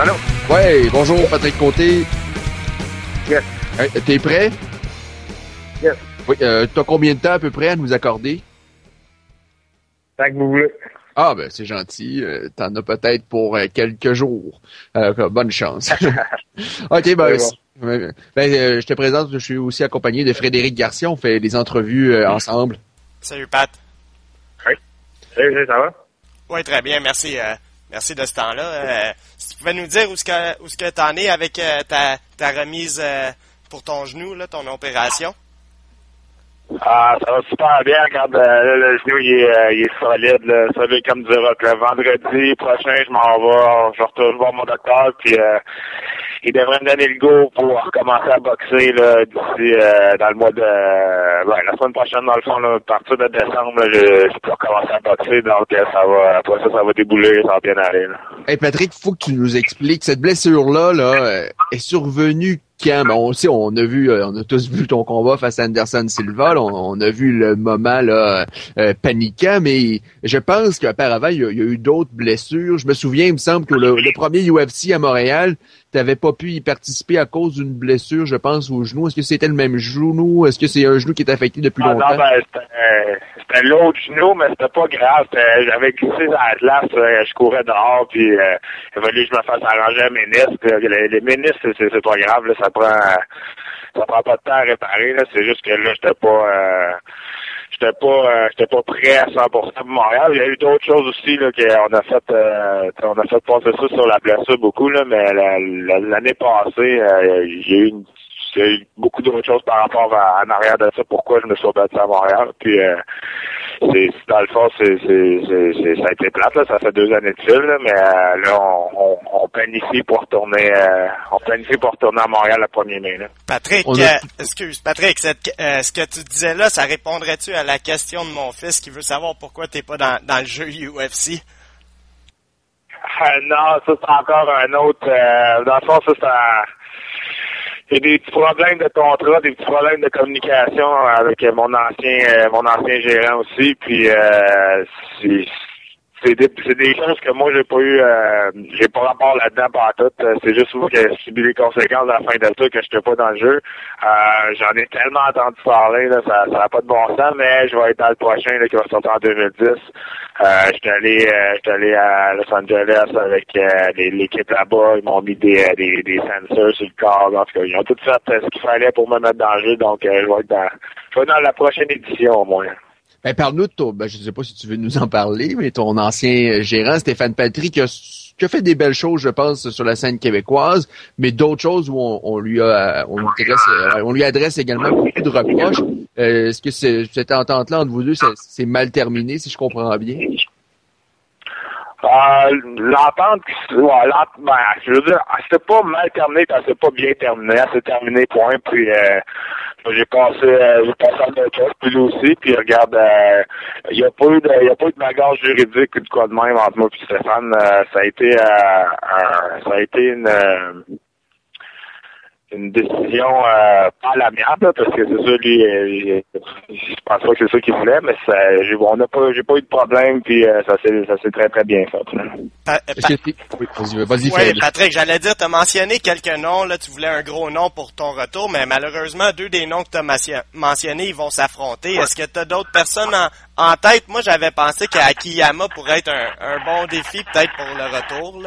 Allô? Ouais, bonjour Patrick Côté. Yes. T'es prêt? Yes. Oui, t'as combien de temps à peu près à nous accorder? Tant que vous voulez. Ah, ben c'est gentil. T'en as peut-être pour quelques jours. Bonne chance. OK, ben, je te présente, je suis aussi accompagné de Frédéric Garcia. On fait des entrevues ensemble. Salut, Pat. Oui. Salut, ça va? Oui, très bien, merci. Merci de ce temps-là. Si tu pouvais nous dire où ce que t'en es avec ta remise pour ton genou, là, ton opération? Ah, ça va super bien. Regarde, là, le genou, il est solide, là, solide comme du rock. Le vendredi prochain, je m'en vais, je retourne voir mon docteur, puis il devrait me donner le go pour recommencer à boxer là, d'ici dans le mois de la semaine prochaine, dans le fond, là, à partir de décembre, là, je peux recommencer à boxer, donc ça va après ça va débouler, ça va bien aller. Là. Hey Patrick, faut que tu nous expliques, cette blessure-là, est survenue quand? Ben, on sait, on a tous vu ton combat face à Anderson Silva, là, on a vu le moment là paniquant, mais je pense qu'auparavant, il y a eu d'autres blessures. Je me souviens, il me semble que le premier UFC à Montréal, t'avais pas pu y participer à cause d'une blessure, je pense, au genou. Est-ce que c'était le même genou? Est-ce que c'est un genou qui est affecté depuis longtemps? Non, c'était l'autre genou, mais c'était pas grave. J'avais glissé dans la glace, je courais dehors, puis il fallait que je me fasse arranger un ménisque. Les ménisques, c'est pas grave, là, ça prend pas de temps à réparer. Là. C'est juste que là, j'étais pas prêt à 100% pour Montréal. Il y a eu d'autres choses aussi là qu'on a fait passer ça sur la blessure beaucoup là, mais l'année passée, il y a eu beaucoup d'autres choses par rapport en arrière de ça. Pourquoi je me suis battu à Montréal. Puis c'est dans le fond, ça a été plate là. Ça fait 2 années de fil là, mais là on planifie pour retourner. On planifie pour retourner à Montréal le 1er mai là. Patrick, Patrick, ce que tu disais là, ça répondrait-tu à la question de mon fils qui veut savoir pourquoi t'es pas dans le jeu UFC? Non, ça c'est encore un autre. Dans le fond, il y a des petits problèmes de contrat, des petits problèmes de communication avec mon ancien gérant aussi. Puis c'est des choses que moi j'ai pas rapport là-dedans par tout. C'est juste moi qui ai subi les conséquences à la fin de ça que j'étais pas dans le jeu. J'en ai tellement entendu parler, là, ça n'a pas de bon sens, mais je vais être dans le prochain là, qui va sortir en 2010. J'étais allé à Los Angeles avec l'équipe là-bas, ils m'ont mis des sensors sur le corps. En tout cas, ils ont tout fait ce qu'il fallait pour me mettre dans le jeu, donc je vais être dans la prochaine édition au moins. Ben, parle-nous de ton, je sais pas si tu veux nous en parler, mais ton ancien gérant, Stéphane Patry, qui a fait des belles choses, je pense, sur la scène québécoise, mais d'autres choses où on lui adresse également beaucoup de reproches. Est-ce que cette entente-là entre vous deux, c'est mal terminé, si je comprends bien? L'entente, je veux dire, elle s'est pas mal terminée, elle s'est pas bien terminée, elle s'est terminée, point, puis j'ai passé à d'autres choses, puis lui aussi, puis regarde, il y a pas eu de bagarre juridique ou de quoi de même entre moi et Stéphane, ça a été une décision pas l'amiable, parce que c'est ça, lui, je pense pas que c'est ça qu'il voulait, mais j'ai pas eu de problème, puis ça s'est très très bien fait. Oui, Patrick, j'allais dire, t'as mentionné quelques noms, là, tu voulais un gros nom pour ton retour, mais malheureusement, 2 des noms que t'as mentionnés, ils vont s'affronter. Est-ce que t'as d'autres personnes en tête? Moi, j'avais pensé qu'Akiyama pourrait être un bon défi, peut-être, pour le retour, là.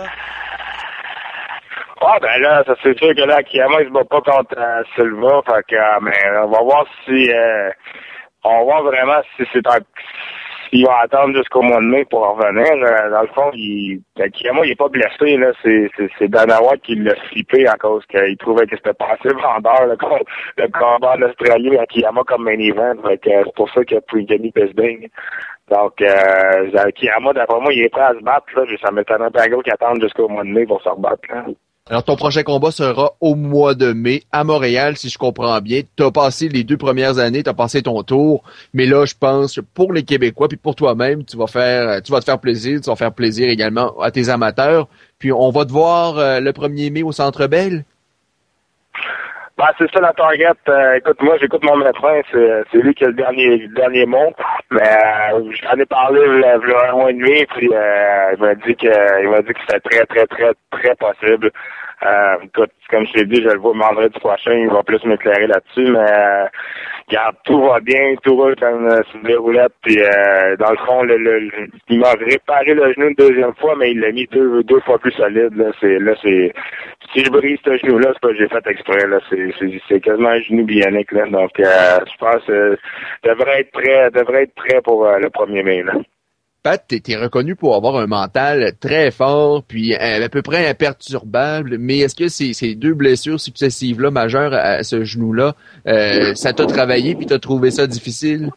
Ah ben là, ça c'est sûr que là, Akiyama, il se bat pas contre Silva, fait que mais on va voir vraiment si s'il va attendre jusqu'au mois de mai pour revenir. Dans le fond, Akiyama, il est pas blessé, là, c'est Dana White qui l'a flippé à cause qu'il trouvait que c'était pas assez vendeur le combat en Australie, Akiyama comme main event, fait que c'est pour ça qu'il a pris Kenny Bisping. Donc, Akiyama, d'après moi, il est prêt à se battre, là, ça m'étonnerait pas gros qu'il attende jusqu'au mois de mai pour se rebattre, là. Alors, ton prochain combat sera au mois de mai à Montréal, si je comprends bien. Tu as passé les 2 premières années, tu as passé ton tour, mais là, je pense, pour les Québécois, puis pour toi-même, tu vas te faire plaisir, tu vas faire plaisir également à tes amateurs. Puis, on va te voir le 1er mai au Centre Bell. Ben, c'est ça la target. Écoute, moi, j'écoute mon médecin, c'est lui qui a le dernier mot. Mais j'en ai parlé il y a un mois et demi, puis il m'a dit que c'était très, très, très, très possible. Écoute, comme je t'ai dit, je le vois vendredi prochain, il va plus m'éclairer là-dessus, mais regarde, tout va bien, tout roule comme sur des roulettes, puis dans le fond, il m'a réparé le genou une deuxième fois, mais il l'a mis deux fois plus solide. C'est si je brise ce genou-là, c'est pas que j'ai fait exprès, là, c'est quasiment un genou bionique, là, donc je pense devrait être prêt pour le 1er mai, là. Pat, t'es reconnu pour avoir un mental très fort, puis à peu près imperturbable, mais est-ce que ces deux blessures successives-là, majeures à ce genou-là, ça t'a travaillé puis t'as trouvé ça difficile?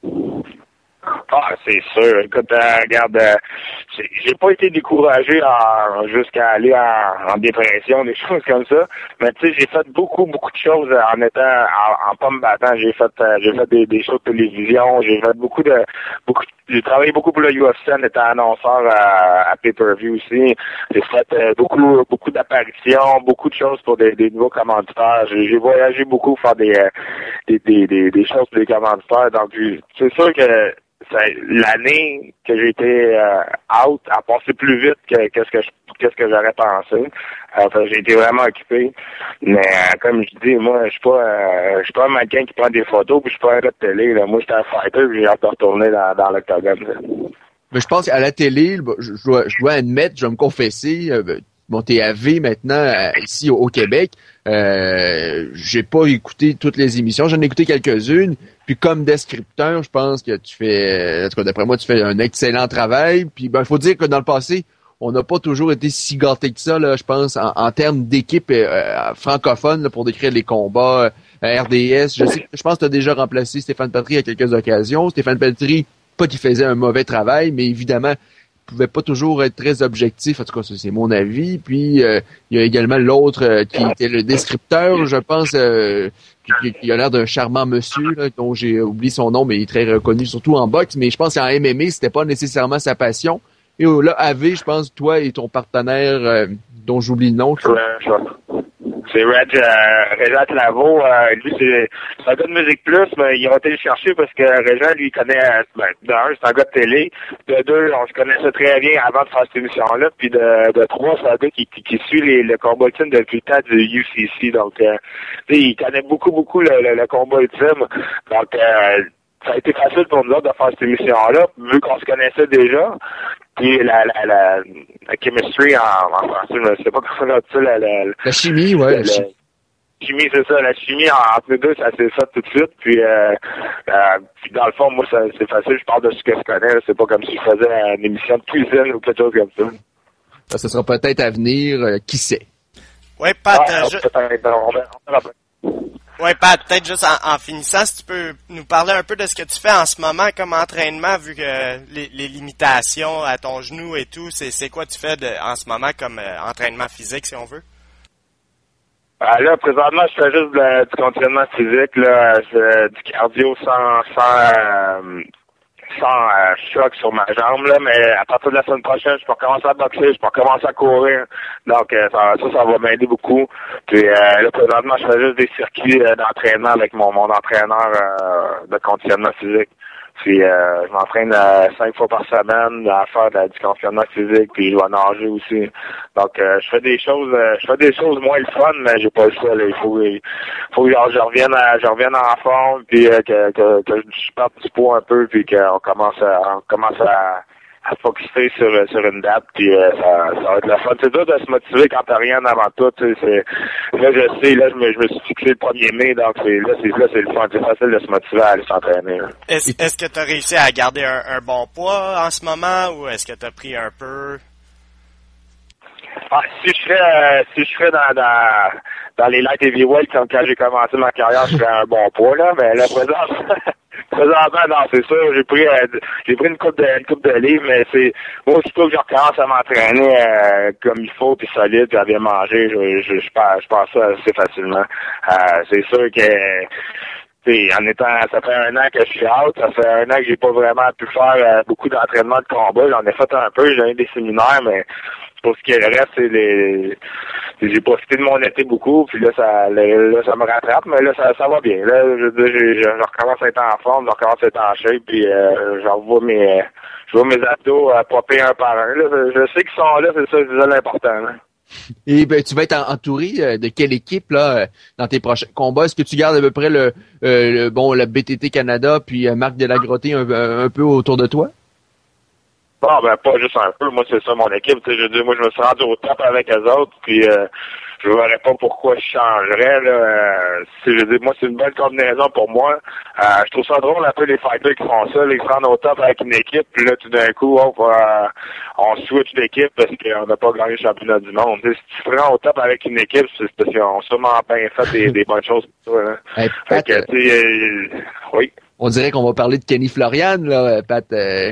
Ah, c'est sûr. Écoute, regarde, j'ai pas été découragé jusqu'à aller en dépression, des choses comme ça. Mais tu sais, j'ai fait beaucoup de choses en étant en pas me battant. J'ai fait des shows de télévision. J'ai travaillé beaucoup pour le UFC en étant annonceur à pay-per-view aussi. J'ai fait beaucoup d'apparitions, beaucoup de choses pour des nouveaux commanditaires. J'ai voyagé beaucoup pour faire des choses pour des commanditaires. Donc, c'est sûr que l'année que j'ai été out a passé plus vite que qu'est-ce que j'aurais pensé. J'ai été vraiment occupé. Mais comme je dis, moi, je suis pas un mannequin qui prend des photos, puis je suis pas un gars de télé. Là. Moi, j'étais un fighter, puis j'ai hâte de retourner dans l'octogone. Mais je pense qu'à la télé, je dois admettre, je vais me confesser, bon, t'es AV maintenant ici au Québec. J'ai pas écouté toutes les émissions, j'en ai écouté quelques-unes. Puis comme descripteur, je pense que tu fais, en tout cas d'après moi, tu fais un excellent travail. Puis ben, faut dire que dans le passé, on n'a pas toujours été si gâtés que ça, là, je pense, en termes d'équipe francophone là, pour décrire les combats RDS. Je pense que tu as déjà remplacé Stéphane Patry à quelques occasions. Stéphane Patry, pas qu'il faisait un mauvais travail, mais évidemment, pouvait pas toujours être très objectif, en tout cas c'est mon avis. Puis il y a également l'autre qui était le descripteur, je pense, qui a l'air d'un charmant monsieur là, dont j'ai oublié son nom, mais il est très reconnu surtout en boxe, mais je pense qu'en MMA c'était pas nécessairement sa passion. Et là, AV, je pense, toi et ton partenaire dont j'oublie le nom. C'est Régent Claveau. Lui, c'est un gars de Musique Plus, mais il a été le chercher parce que Régent, lui, il connaît, d'un, c'est un gars de télé. De deux, on se connaissait très bien avant de faire cette émission-là. Puis de trois, c'est un gars qui suit le combat ultime depuis le temps du UCC. Donc, il connaît beaucoup le combat ultime. Donc, ça a été facile pour nous autres de faire cette émission-là, vu qu'on se connaissait déjà. Puis la chemistry en français, je sais pas comment on dit ça, la chimie, ouais. La chimie, c'est ça. La chimie entre nous deux, ça s'est fait tout de suite. Puis dans le fond, moi, c'est facile. Je parle de ce que je connais. C'est pas comme si je faisais une émission de cuisine ou quelque chose comme ça. Ça sera peut-être à venir, qui sait. Oui, Pat, ouais, Pat, peut-être juste en finissant, si tu peux nous parler un peu de ce que tu fais en ce moment comme entraînement, vu que les limitations à ton genou et tout, c'est quoi tu fais en ce moment comme entraînement physique, si on veut? Là, présentement, je fais juste du conditionnement physique, là, du cardio sans choc sur ma jambe, là, mais à partir de la semaine prochaine, je peux recommencer à boxer, je peux recommencer à courir. Donc, ça va m'aider beaucoup. Puis là, présentement, je fais juste des circuits d'entraînement avec mon entraîneur de conditionnement physique. Puis je m'entraîne 5 fois par semaine à faire du conditionnement physique, puis je vais nager aussi. Donc je fais des choses moins le fun, mais j'ai pas le choix. Là. Il faut que je revienne en forme, puis que je perde du poids un peu, puis qu'on commence à focuser sur une date, puis ça va être la fun. C'est dur de se motiver quand t'as rien avant tout. Là, je sais, là, je me suis fixé le 1er mai, donc c'est le fun. C'est facile de se motiver à aller s'entraîner. Est-ce que tu as réussi à garder un bon poids en ce moment, ou est-ce que tu as pris un peu? Si je serais dans les light heavyweight, comme quand j'ai commencé ma carrière, je ferais un bon poids, là, mais là, présentement, non, c'est sûr, j'ai pris une coupe de livres, mais c'est, moi, aussitôt que je recommence à m'entraîner, comme il faut, puis solide, puis à bien manger, je passe ça assez facilement. C'est sûr que, ça fait 1 an que je suis out, ça fait 1 an que j'ai pas vraiment pu faire beaucoup d'entraînement de combat. J'en ai fait un peu, j'ai eu des séminaires, mais pour ce qui est le reste, j'ai profité de mon été beaucoup, puis là, ça me rattrape, mais là, ça va bien. Là, je recommence à être en forme, je recommence à être en shape, puis je vois mes abdos popper un par un. Là. Je sais qu'ils sont là, c'est ça l'important. Là. Et ben, tu vas être entouré de quelle équipe là dans tes prochains combats? Est-ce que tu gardes à peu près le BTT Canada puis Marc Delagrotte un peu autour de toi? Bon, ben pas juste un peu. Moi, c'est ça mon équipe. Je veux dire, moi, je me suis rendu au top avec eux autres, puis je ne verrais pas pourquoi je changerais. Là. Je veux dire, moi, c'est une bonne combinaison pour moi. Je trouve ça drôle un peu les fighters qui font ça. Ils se rendent au top avec une équipe, puis là, tout d'un coup, on switch d'équipe parce qu'on n'a pas gagné le championnat du monde. Si tu te rends au top avec une équipe, c'est parce qu'ils ont sûrement bien fait des bonnes choses pour toi. Hein. Hey, Pat, oui. On dirait qu'on va parler de Kenny Florian, là, Pat.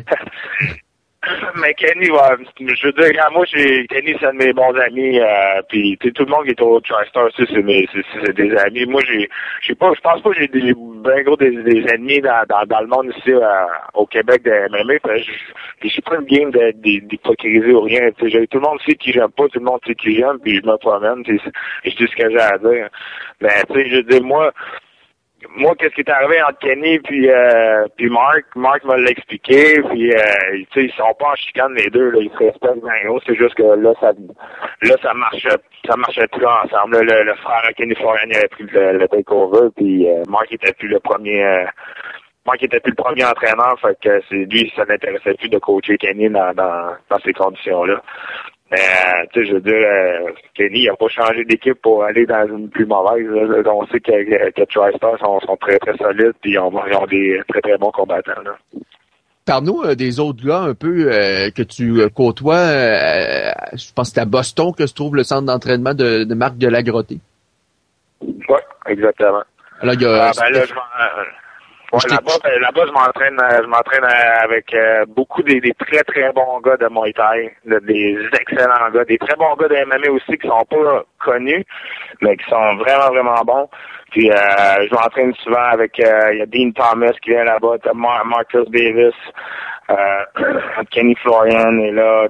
Mais Kenny, je veux dire, moi, Kenny, c'est un de mes bons amis, puis tout le monde qui est au TriStar aussi, c'est des amis. Moi, je pense pas que j'ai des ennemis dans le monde ici, au Québec de MMA. Je suis pas une game d'hypocrisie ou rien. Tout le monde sait qui j'aime pas, tout le monde sait qui j'aime, puis je me promène, et je dis ce que j'ai à dire. Mais, je veux dire, moi, qu'est-ce qui est arrivé entre Kenny puis Mark me l'a expliqué, puis ils sont pas en chicane les deux, là, ils se respectent bien haut, c'est juste que là ça marchait plus ensemble. Là, le frère à Kenny Florian avait pris le takeover, puis Mark était plus le premier entraîneur, fait que c'est lui, ça l'intéressait plus de coacher Kenny dans ces conditions-là. Mais, je veux dire, Kenny n'a pas changé d'équipe pour aller dans une plus mauvaise. Là. On sait que TriStar sont très, très solides et ils ont des très, très bons combattants. Là. Parle-nous des autres gars un peu que tu côtoies. Je pense que c'est à Boston que se trouve le centre d'entraînement de Marc Delagrotte. Oui, exactement. Alors, il y a... là-bas, je m'entraîne avec beaucoup des très, très bons gars de Muay Thai, des excellents gars, des très bons gars de MMA aussi qui sont pas connus, mais qui sont vraiment, vraiment bons. Puis, je m'entraîne souvent avec, il y a Dean Thomas qui vient là-bas, t'as Marcus Davis, Kenny Florian est là,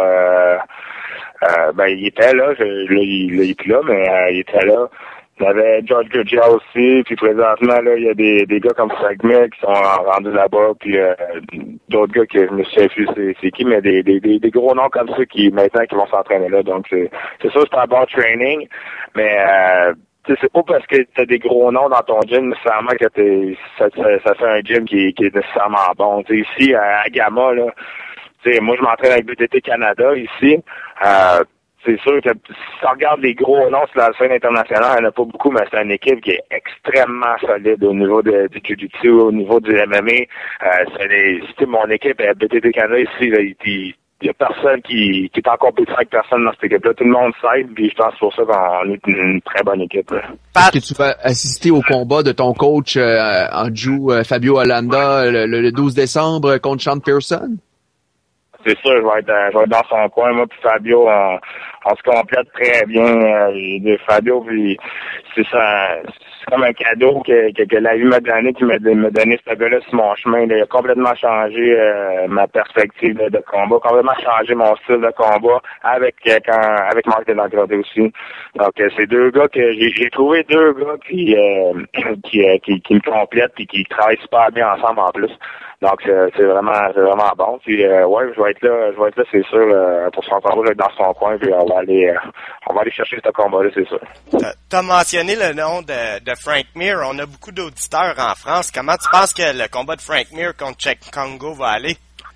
il était là, il est plus là, mais il était là. Il y avait George Gurgia aussi, puis présentement, là, il y a des gars comme Frank Mir qui sont rendus là-bas, puis d'autres gars que je me souviens plus c'est qui, mais des gros noms comme ça qui vont s'entraîner là. Donc, c'est ça, c'est un bon training, mais c'est pas parce que t'as des gros noms dans ton gym nécessairement que ça fait un gym qui est nécessairement bon. T'sais, ici, à Gamma, là, moi, je m'entraîne avec BTT Canada ici. C'est sûr que si on regarde les gros noms sur la scène internationale, il n'y en a pas beaucoup, mais c'est une équipe qui est extrêmement solide au niveau du Jiu-Jitsu, au niveau du MMA. Mon équipe à BTT Canada ici, il y a personne qui est en compétition avec personne dans cette équipe-là. Tout le monde s'aide, puis je pense pour ça qu'on est une très bonne équipe. Là. Est-ce que tu vas assister au combat de ton coach en Jiu, Fabio Holanda, le 12 décembre contre Sean Pearson? C'est sûr, je vais être dans son coin. Moi puis Fabio, on se complète très bien. Fabio, puis c'est comme un cadeau que la vie m'a donné, qui m'a donné ce gars-là sur mon chemin. Il a complètement changé ma perspective de combat, complètement changé mon style de combat avec Marc Delagrotte aussi. Donc c'est deux gars que j'ai trouvé deux gars qui me complètent et qui travaillent super bien ensemble en plus. Donc c'est vraiment bon. Puis je vais être là, c'est sûr, pour son combat, je vais être dans son coin, puis on va aller chercher ce combat-là, c'est sûr. T'as mentionné le nom de Frank Mir. On a beaucoup d'auditeurs en France. Comment tu penses que le combat de Frank Mir contre Cheick Kongo va aller?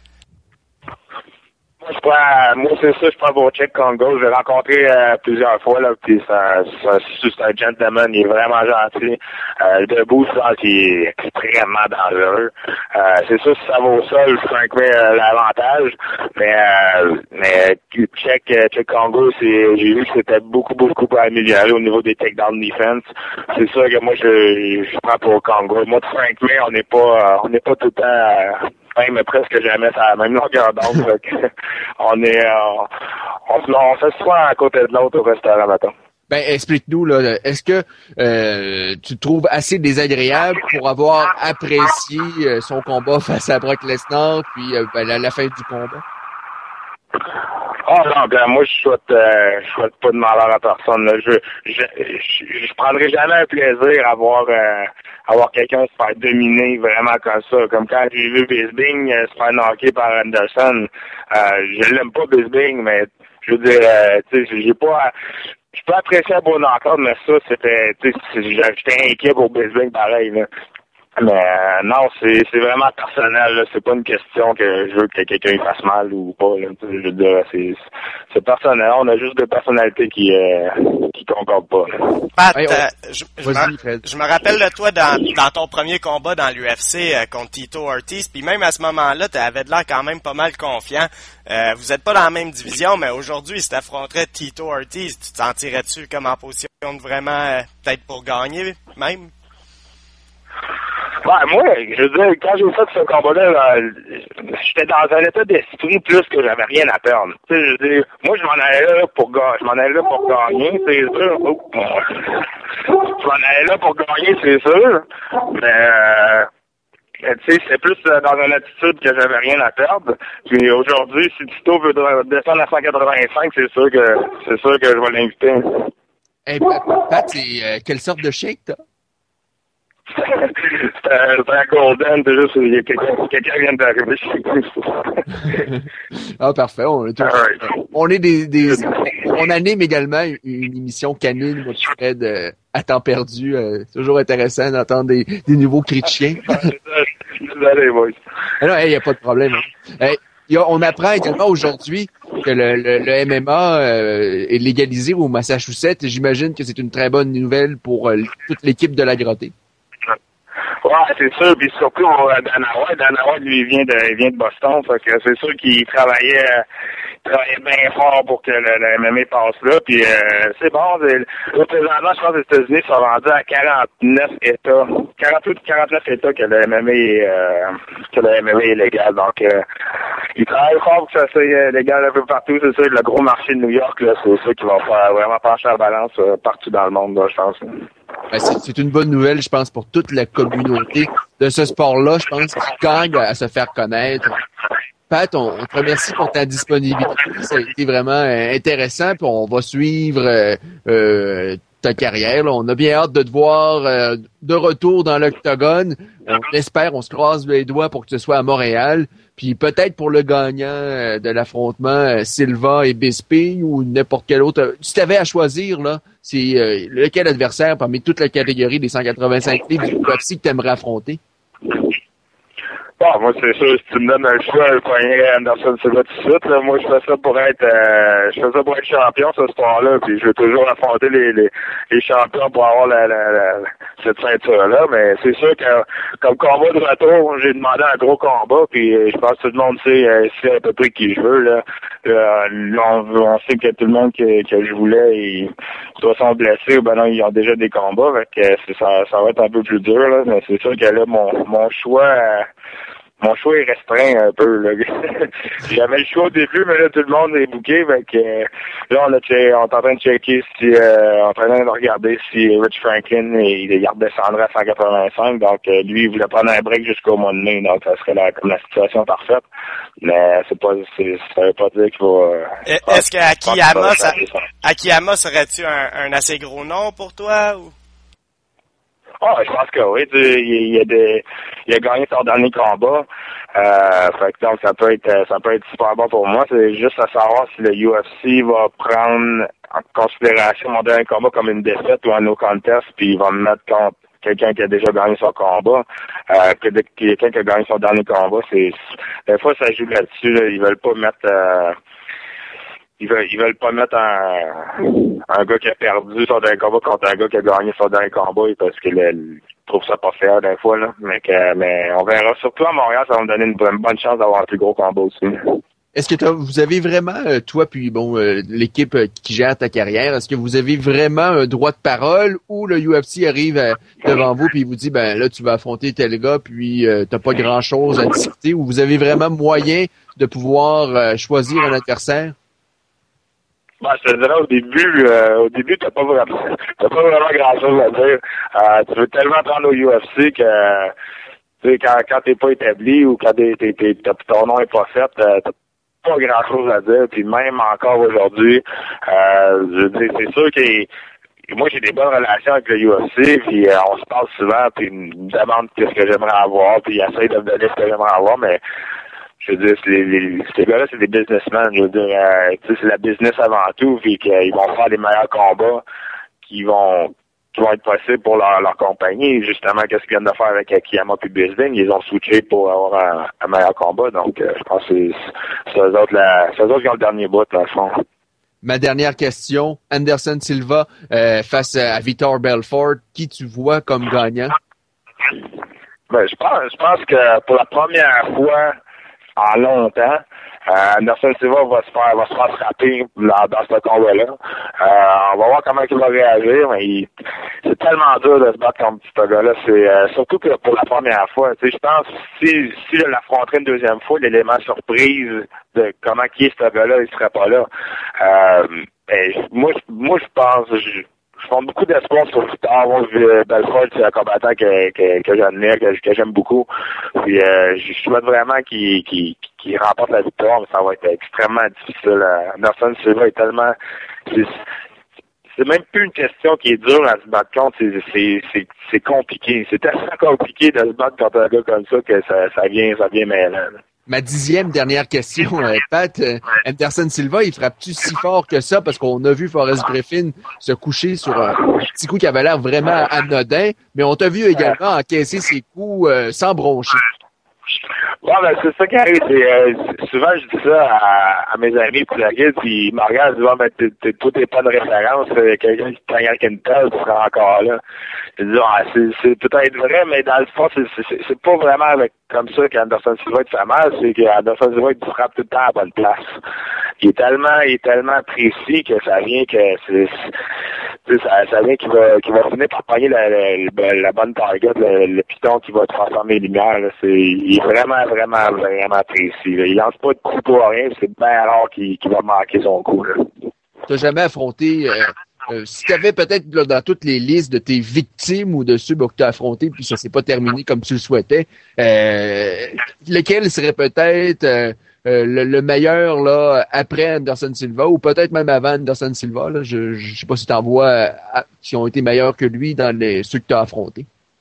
Moi, c'est ça, je prends pour Cheick Kongo. Je l'ai rencontré plusieurs fois, là, puis c'est un gentleman, il est vraiment gentil. Debout, ça, qui est extrêmement dangereux. C'est sûr, si ça va au sol, Frank Mir l'avantage, mais Cheick Kongo, j'ai vu que c'était beaucoup à améliorer au niveau des takedown defense. C'est sûr que moi, je prends pour Kongo. Moi, de Frank Mir, on n'est pas tout le temps, même presque jamais à la même longueur d'onde. On fait souvent à côté de l'autre au restaurant, maintenant. Ben, explique-nous, là, est-ce que tu trouves assez désagréable pour avoir apprécié son combat face à Brock Lesnar, puis la fin du combat? Oh non, ben moi je souhaite pas de malheur à personne. Là. Je prendrai jamais un plaisir à voir quelqu'un se faire dominer vraiment comme ça. Comme quand j'ai vu Bisping se faire knocker par Anderson. Je l'aime pas Bisping, mais je veux dire, tu sais, j'ai pas. Je peux apprécier un beau knockout, mais ça, j'étais inquiet pour Bisping pareil, là. Mais non, c'est vraiment personnel, là. C'est pas une question que je veux que quelqu'un y fasse mal ou pas, là. Je veux dire, c'est personnel. On a juste deux personnalités qui concordent pas, là. Pat, je me rappelle de toi dans ton premier combat dans l'UFC contre Tito Ortiz, puis même à ce moment-là, tu avais de l'air quand même pas mal confiant. Vous êtes pas dans la même division, mais aujourd'hui, si t'affronterais Tito Ortiz, tu t'en tirais-tu comme en position de vraiment peut-être pour gagner même? Ouais, moi, je veux dire, quand j'ai fait ce combat-là, j'étais dans un état d'esprit plus que j'avais rien à perdre. Tu sais, je veux dire, moi, je m'en allais là pour gagner, c'est sûr. Je m'en allais là pour gagner, c'est sûr. Mais, tu sais, c'est plus dans une attitude que j'avais rien à perdre. Puis aujourd'hui, si Tito veut descendre à 185, c'est sûr que je vais l'inviter. Hey, Pat, c'est quelle sorte de shake, t'as? C'est un golden, c'est juste quelqu'un vient d'arriver chez nous. Ah, parfait. On anime également une émission canine, moi, Fred, à temps perdu. C'est toujours intéressant d'entendre des nouveaux cris de chien. Désolé, boys. Non, il n'y a pas de problème. Hey, on apprend également aujourd'hui que le MMA est légalisé au Massachusetts. J'imagine que c'est une très bonne nouvelle pour toute l'équipe de la Grottée. Ouais, c'est sûr, puis surtout Dana White, lui, il vient de Boston, fait que c'est sûr qu'il travaillait bien fort pour que le MMA passe là, puis c'est bon, présentement, je pense que les États-Unis sont rendus à 49 États, 49 États que le MMA est légal, donc il travaille fort pour que ça soit légal un peu partout, c'est sûr, le gros marché de New York, là, c'est ça qui va faire vraiment pencher la balance partout dans le monde, là, je pense. Ben, c'est une bonne nouvelle, je pense, pour toute la communauté de ce sport-là. Je pense qu'il gagne à se faire connaître. Pat, on te remercie pour ta disponibilité. Ça a été vraiment intéressant. Puis on va suivre ta carrière. Là. On a bien hâte de te voir de retour dans l'octogone. On espère, on se croise les doigts pour que tu sois à Montréal. Puis peut-être pour le gagnant de l'affrontement Silva et Bisping ou n'importe quel autre. Tu t'avais à choisir, là. C'est lequel adversaire parmi toute la catégorie des 185 livres du UFC que tu aimerais affronter? Bon, moi, c'est sûr, si tu me donnes un choix, je prendrais Anderson Silva tout de suite. Là. Moi, je fais ça pour être champion, ce sport-là. Puis je veux toujours affronter les champions pour avoir cette ceinture-là. Mais c'est sûr que comme combat de retour, j'ai demandé un gros combat. Puis je pense que tout le monde sait à peu près qui je veux. Là. On sait que tout le monde que je voulais, soit sont blessés ou ben non, ils ont déjà des combats. Fait que ça va être un peu plus dur. Là. Mais c'est sûr que là, mon choix... Mon choix est restreint un peu. Là. J'avais le choix au début, mais là, tout le monde est booké. Fait que, là, on est en train de checker en train de regarder si Rich Franklin, il redescendrait à 185. Donc, lui, il voulait prendre un break jusqu'au mois de mai. Donc, ça serait comme la situation parfaite. Mais ça veut pas dire qu'il va... Est-ce qu'Akiyama serait-tu un assez gros nom pour toi, ou? Je pense que oui. Il a gagné son dernier combat. Fait que donc ça peut être super bon pour moi. C'est juste à savoir si le UFC va prendre en considération mon dernier combat comme une défaite ou un no contest, puis il va me mettre contre quelqu'un qui a déjà gagné son combat. Quelqu'un qui a gagné son dernier combat, des fois ça joue là-dessus. Là. Ils veulent pas mettre Ils veulent pas mettre un gars qui a perdu son dernier combat contre un gars qui a gagné son dernier combat parce qu'ils trouvent ça pas fair des fois, là. Mais on verra. Surtout à Montréal, ça va me donner une bonne chance d'avoir un plus gros combat aussi. Est-ce que vous avez vraiment, toi puis l'équipe qui gère ta carrière, est-ce que vous avez vraiment un droit de parole ou le UFC arrive devant vous puis il vous dit ben là tu vas affronter tel gars puis t'as pas grand chose à discuter, ou vous avez vraiment moyen de pouvoir choisir un adversaire? Je te dirais au début, t'as pas vraiment grand chose à dire. Tu veux tellement prendre au UFC que, tu sais, quand t'es pas établi ou quand ton nom est pas fait, pas grand-chose à dire. Puis même encore aujourd'hui, je veux dire, c'est sûr que moi, j'ai des bonnes relations avec le UFC, puis on se parle souvent, puis ils me demandent qu'est-ce que j'aimerais avoir, puis ils essayent de me donner ce que j'aimerais avoir, mais je veux dire, ces gars-là, c'est des businessmen. Je veux dire, c'est la business avant tout, puis qu'ils vont faire les meilleurs combats qui vont être possibles pour leur compagnie. Justement, qu'est-ce qu'ils viennent de faire avec Akiyama puis Bisping, ils ont switché pour avoir un meilleur combat. Donc, je pense que c'est eux autres qui ont le dernier bout, dans le fond. Ma dernière question, Anderson Silva face à Vitor Belfort, qui tu vois comme gagnant? Ben, je pense que pour la première fois en longtemps, Anderson Silva va se faire frapper dans ce combat-là. On va voir comment il va réagir, mais c'est tellement dur de se battre contre ce gars-là. C'est surtout que pour la première fois. Tu sais, je pense que si je l'affronterais une deuxième fois, l'élément surprise de comment qui est ce gars-là, il serait pas là. Moi je pense. Je fonde beaucoup d'espoir sur Victor. Moi, Belfort, c'est un combattant que j'admire, que j'aime beaucoup. Puis je souhaite vraiment qu'il remporte la victoire, mais ça va être extrêmement difficile. Anderson Silva est tellement... C'est même plus une question qui est dure à se battre contre, c'est compliqué. C'est tellement compliqué de se battre contre un gars comme ça que ça vient mêlant. Ma dernière question, Pat. Anderson Silva, il frappe-tu si fort que ça? Parce qu'on a vu Forrest Griffin se coucher sur un petit coup qui avait l'air vraiment anodin, mais on t'a vu également encaisser ses coups sans broncher. Ouais, ben, c'est ça qui arrive. Souvent, je dis ça à mes amis pour la guide, puis ils me regardent, ils disent, mais toi, t'es pas de référence. Quelqu'un qui travaille avec une pelle, tu seras encore là. Je dis, c'est peut-être vrai, mais dans le fond, c'est pas vraiment comme ça qu'Anderson Silva est famal, c'est qu'Anderson Silva, il frappe tout le temps à la bonne place. Il est tellement précis que ça vient ça vient qu'il va finir par pogner la bonne target, le piton qui va transformer les lumières. Là. Il est vraiment, vraiment, vraiment précis. Là. Il lance pas de coup pour rien, c'est bien rare qu'il va manquer son coup. Là. T'as jamais affronté, si tu avais peut-être là, dans toutes les listes de tes victimes ou de ceux que tu as affrontés, puis ça s'est pas terminé comme tu le souhaitais, lequel serait peut-être le meilleur là après Anderson Silva ou peut-être même avant Anderson Silva? Là, je sais pas si t'en vois qui ont été meilleurs que lui dans ceux que tu as affrontés.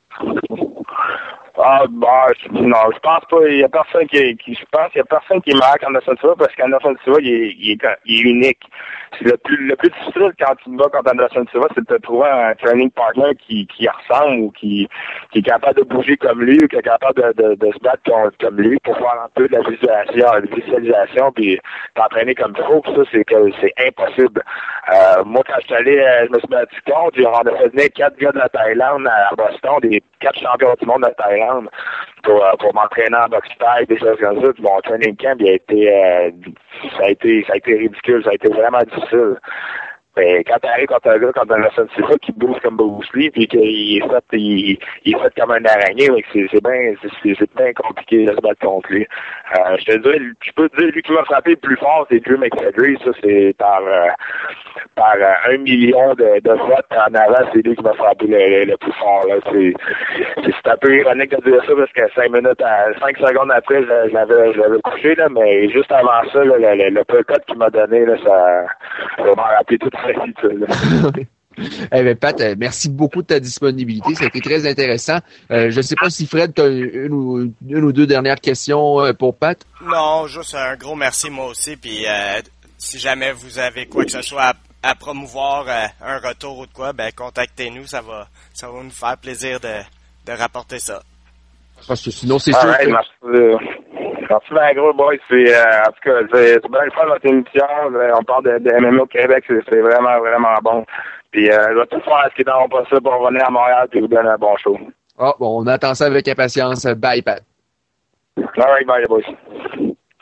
Non, je pense pas. Il y a personne qui est meilleur qu'Anderson Silva parce qu'Anderson Silva, il est unique. C'est le plus difficile quand tu te bats contre Anderson Silva, c'est de te trouver un training partner qui ressemble ou qui est capable de bouger comme lui ou qui est capable de se battre comme lui pour faire un peu de la visualisation puis t'entraîner comme il faut. Ça, c'est impossible. Moi, quand je suis allé, je me suis battu contre, on a fait venir 4 gars de la Thaïlande à Boston, des 4 champions du monde de Thaïlande pour m'entraîner en boxe taille, des choses comme ça. Puis mon training camp, ça a été ridicule, ça a été vraiment difficile. Mais quand t'arrives contre un gars comme Anderson Silva qui bouge comme Bruce Lee puis qu'il est fait comme un araignée, c'est bien compliqué de se battre contre lui. Je peux te dire, lui qui va frapper le plus fort, c'est Drew McFedry. Ça, c'est par 1 million de votes en avant, c'est lui qui va frapper le plus fort. Là. C'est un peu ironique de dire ça parce que 5 secondes après, je l'avais couché, là, mais juste avant ça, là, le uppercut qu'il m'a donné, là, ça m'a rappelé toute sa vie. Eh bien, Pat, merci beaucoup de ta disponibilité. Ça a été très intéressant. Je ne sais pas si Fred, tu as une ou deux dernières questions pour Pat. Non, juste un gros merci moi aussi. Puis si jamais vous avez quoi que ce soit à promouvoir, un retour ou de quoi, ben contactez-nous. Ça va nous faire plaisir de rapporter ça. Parce que sinon, c'est sûr que... Merci bien gros, boy. En tout cas, c'est bien le fun votre émission. On parle de MMA au Québec, c'est vraiment, vraiment bon. Puis je vais tout faire ce qui est dans mon possible pour revenir à Montréal et vous donner un bon show. Bon, on attend ça avec impatience. Bye, Pat. All right, bye, boys.